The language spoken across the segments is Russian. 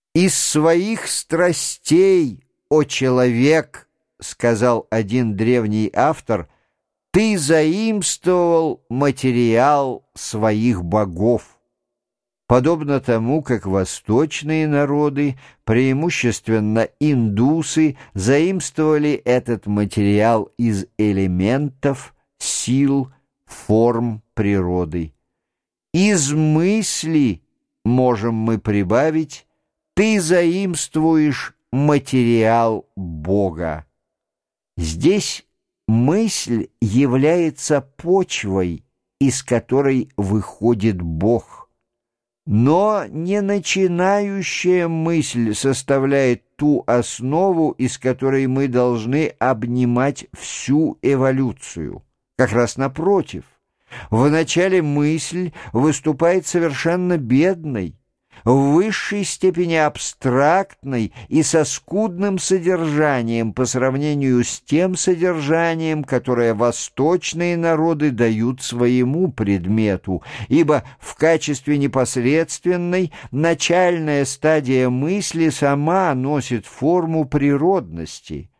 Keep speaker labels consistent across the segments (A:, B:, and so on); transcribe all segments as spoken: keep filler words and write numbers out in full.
A: «Из своих страстей, о человек, — сказал один древний автор, — ты заимствовал материал своих богов». Подобно тому, как восточные народы, преимущественно индусы, заимствовали этот материал из элементов, сил, форм природы. Из мысли, можем мы прибавить, ты заимствуешь материал Бога. Здесь мысль является почвой, из которой выходит Бог. Но не начинающая мысль составляет ту основу, из которой мы должны обнимать всю эволюцию. Как раз напротив, вначале мысль выступает совершенно бедной, в высшей степени абстрактной и со скудным содержанием по сравнению с тем содержанием, которое восточные народы дают своему предмету, ибо в качестве непосредственной начальная стадия мысли сама носит форму природности.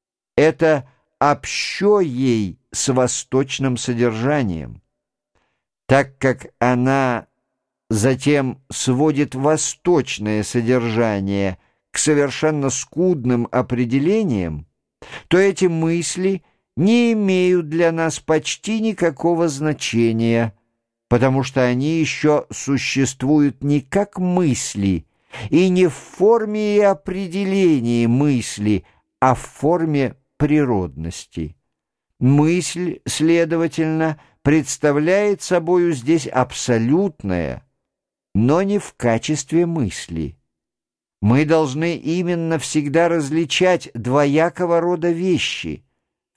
A: Это общо ей с восточным содержанием. Так как она затем сводит восточное содержание к совершенно скудным определениям, то эти мысли не имеют для нас почти никакого значения, потому что они еще существуют не как мысли и не в форме и определении мысли, а в форме природности. Мысль, следовательно, представляет собою здесь абсолютное, но не в качестве мысли. Мы должны именно всегда различать двоякого рода вещи: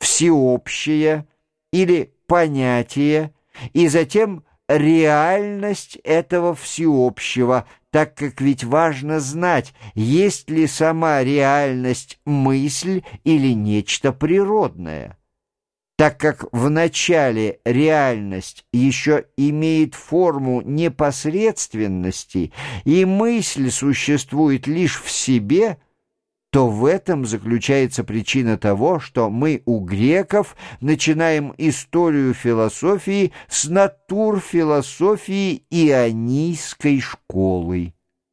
A: всеобщее или понятие, и затем реальность этого всеобщего, так как ведь важно знать, есть ли сама реальность мысль или нечто природное. Так как в начале реальность еще имеет форму непосредственности и мысль существует лишь в себе, то в этом заключается причина того, что мы у греков начинаем историю философии с натурфилософии ионийской школы.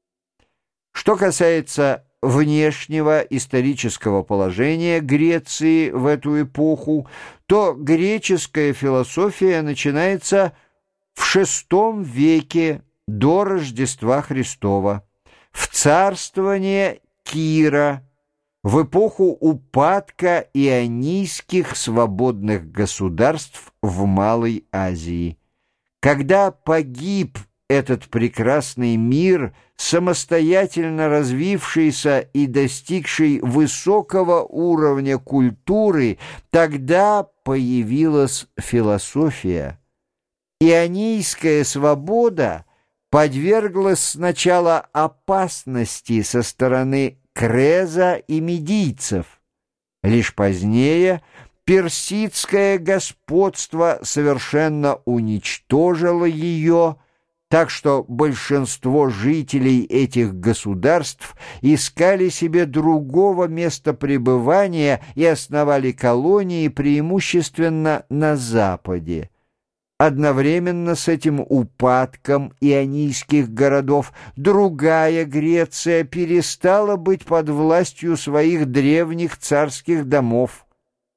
A: Что касается внешнего исторического положения Греции в эту эпоху, то греческая философия начинается в шестом веке до Рождества Христова, в царствование Кира, в эпоху упадка ионийских свободных государств в Малой Азии. Когда погиб этот прекрасный мир, самостоятельно развившийся и достигший высокого уровня культуры, тогда появилась философия. Ионийская свобода подверглась сначала опасности со стороны Креза и медийцев. Лишь позднее персидское господство совершенно уничтожило ее, так что большинство жителей этих государств искали себе другого места пребывания и основали колонии преимущественно на Западе. Одновременно с этим упадком ионийских городов другая Греция перестала быть под властью своих древних царских домов.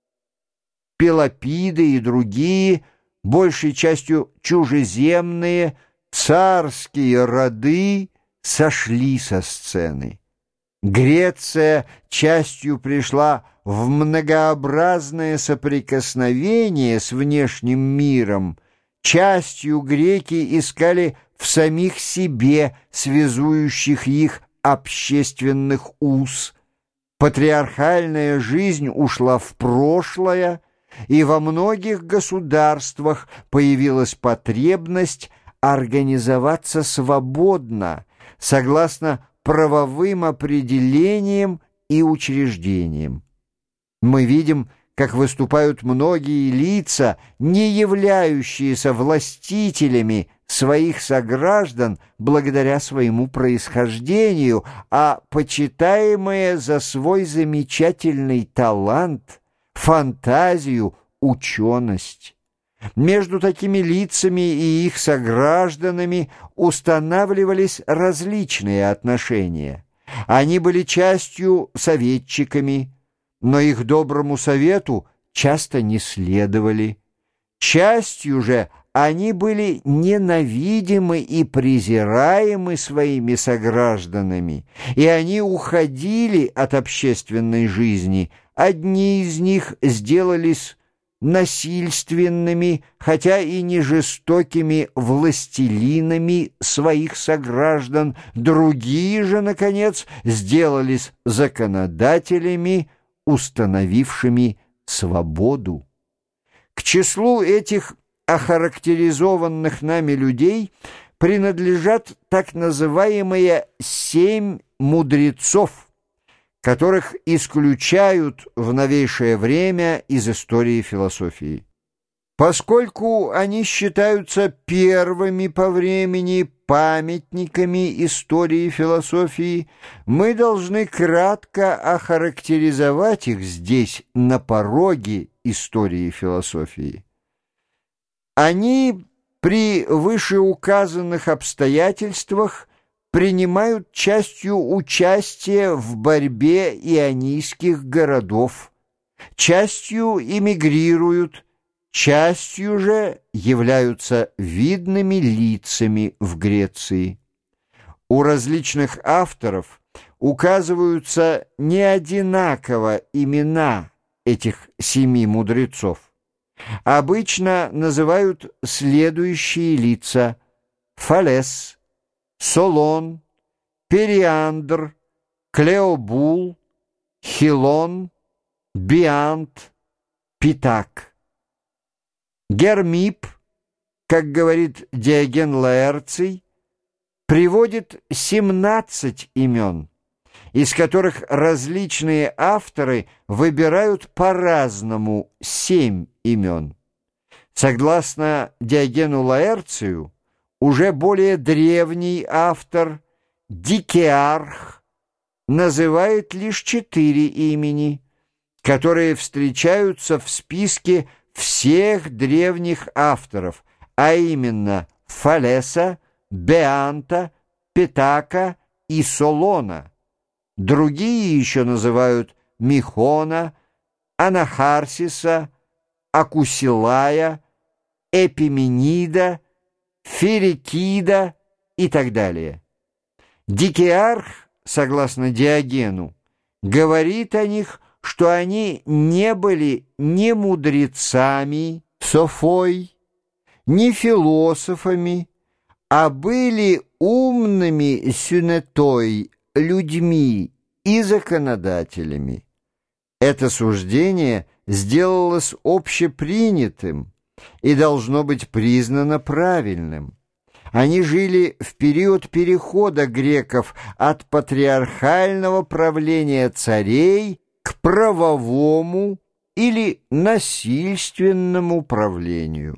A: Пелопиды и другие, большей частью чужеземные, царские роды сошли со сцены. Греция частью пришла в многообразное соприкосновение с внешним миром, частью греки искали в самих себе связующих их общественных уз. Патриархальная жизнь ушла в прошлое, и во многих государствах появилась потребность организоваться свободно, согласно правовым определениям и учреждениям. Мы видим, как выступают многие лица, не являющиеся властителями, своих сограждан благодаря своему происхождению, а почитаемые за свой замечательный талант, фантазию, ученость. Между такими лицами и их согражданами устанавливались различные отношения. Они были частью советчиками, но их доброму совету часто не следовали. Частью же они были ненавидимы и презираемы своими согражданами, и они уходили от общественной жизни. Одни из них сделались насильственными, хотя и не жестокими властелинами своих сограждан, другие же, наконец, сделались законодателями, установившими свободу. К числу этих охарактеризованных нами людей принадлежат так называемые «семь мудрецов», которых исключают в новейшее время из истории философии. Поскольку они считаются первыми по времени памятниками истории философии, мы должны кратко охарактеризовать их здесь, на пороге истории философии. Они при вышеуказанных обстоятельствах принимают частью участие в борьбе ионийских городов, частью эмигрируют, частью же являются видными лицами в Греции. У различных авторов указываются неодинаково имена этих семи мудрецов. Обычно называют следующие лица: Фалес, Солон, Периандр, Клеобул, Хилон, Биант, Питак. Гермип, как говорит Диоген Лаэрций, приводит семнадцать имен, из которых различные авторы выбирают по-разному семь имен. Согласно Диогену Лаэрцию, уже более древний автор Дикеарх называет лишь четыре имени, которые встречаются в списке всех древних авторов, а именно Фалеса, Беанта, Питака и Солона. Другие еще называют Михона, Анахарсиса, Акусилая, Эпименида, Ферикида и так далее. Дикеарх, согласно Диогену, говорит о них, что они не были ни мудрецами, софой, ни философами, а были умными сюнетой, людьми и законодателями. Это суждение сделалось общепринятым и должно быть признано правильным. Они жили в период перехода греков от патриархального правления царей к правовому или насильственному правлению.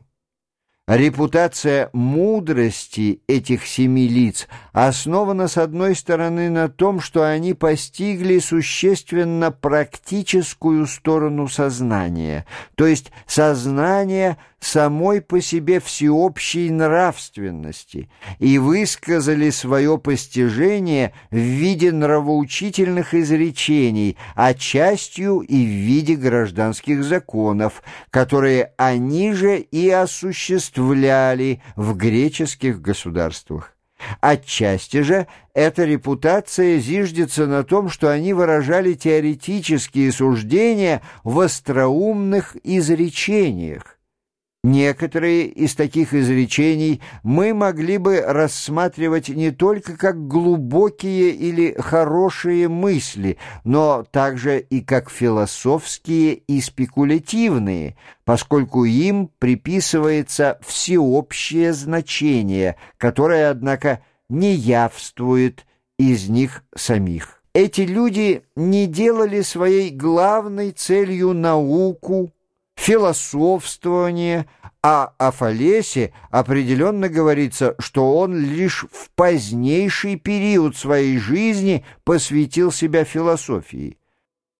A: Репутация мудрости этих семи лиц основана, с одной стороны, на том, что они постигли существенно практическую сторону сознания, то есть сознание самой по себе всеобщей нравственности, и высказали свое постижение в виде нравоучительных изречений, а частью и в виде гражданских законов, которые они же и осуществляли в греческих государствах. Отчасти же эта репутация зиждется на том, что они выражали теоретические суждения в остроумных изречениях. Некоторые из таких изречений мы могли бы рассматривать не только как глубокие или хорошие мысли, но также и как философские и спекулятивные, поскольку им приписывается всеобщее значение, которое, однако, не явствует из них самих. Эти люди не делали своей главной целью науку, философствование, а о Фалесе определенно говорится, что он лишь в позднейший период своей жизни посвятил себя философии.